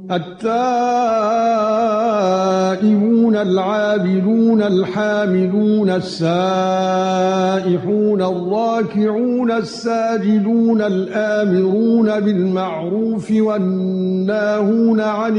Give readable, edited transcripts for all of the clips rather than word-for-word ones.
التائبون العابدون الحامدون السائحون الراكعون الساجدون الآمرون بالمعروف والناهون عن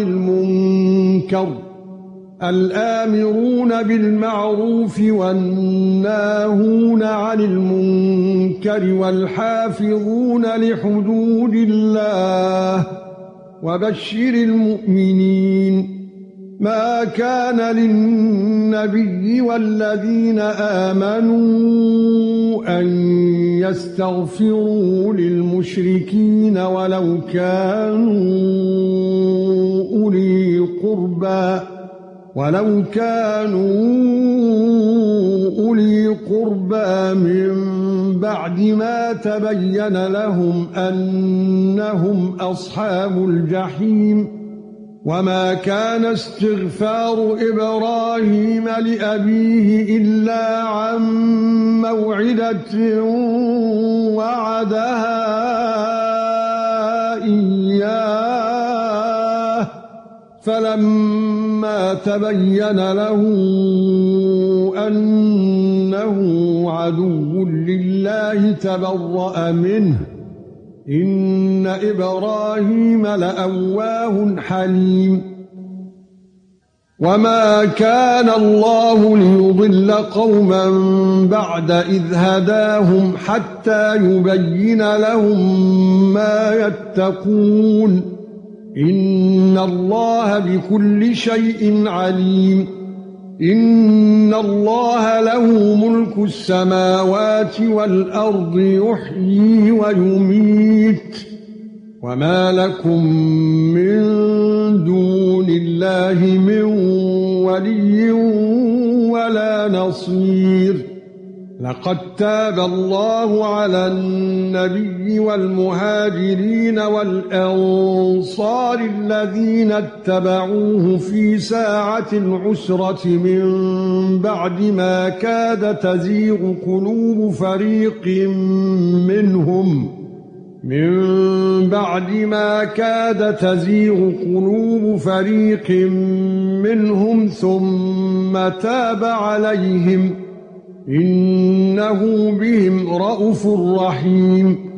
المنكر والحافظون لحدود الله وبشر المؤمنين. ما كان للنبي والذين آمنوا أن يستغفروا للمشركين ولو كانوا أولي قربى من بعد ما تبين لهم أنهم أصحاب الجحيم. وما كان استغفار إبراهيم لأبيه إلا عن موعدة وعدها إياه فلما تبين له أنه عدو لله تبرأ منه إن إبراهيم لأواه حليم. وما كان الله ليضل قوما بعد إذ هداهم حتى يبين لهم ما يتقون إن الله بكل شيء عليم. إن الله له ملك السماوات والأرض يحيي ويميت وما لكم من دون الله من ولي ولا نصير. لقد تاب الله على النبي والمهاجرين والأنصار الذين اتبعوه في ساعة العسرة من بعد ما كاد تزيغ قلوب فريق منهم ثم تاب عليهم إنه بهم رءوف رحيم.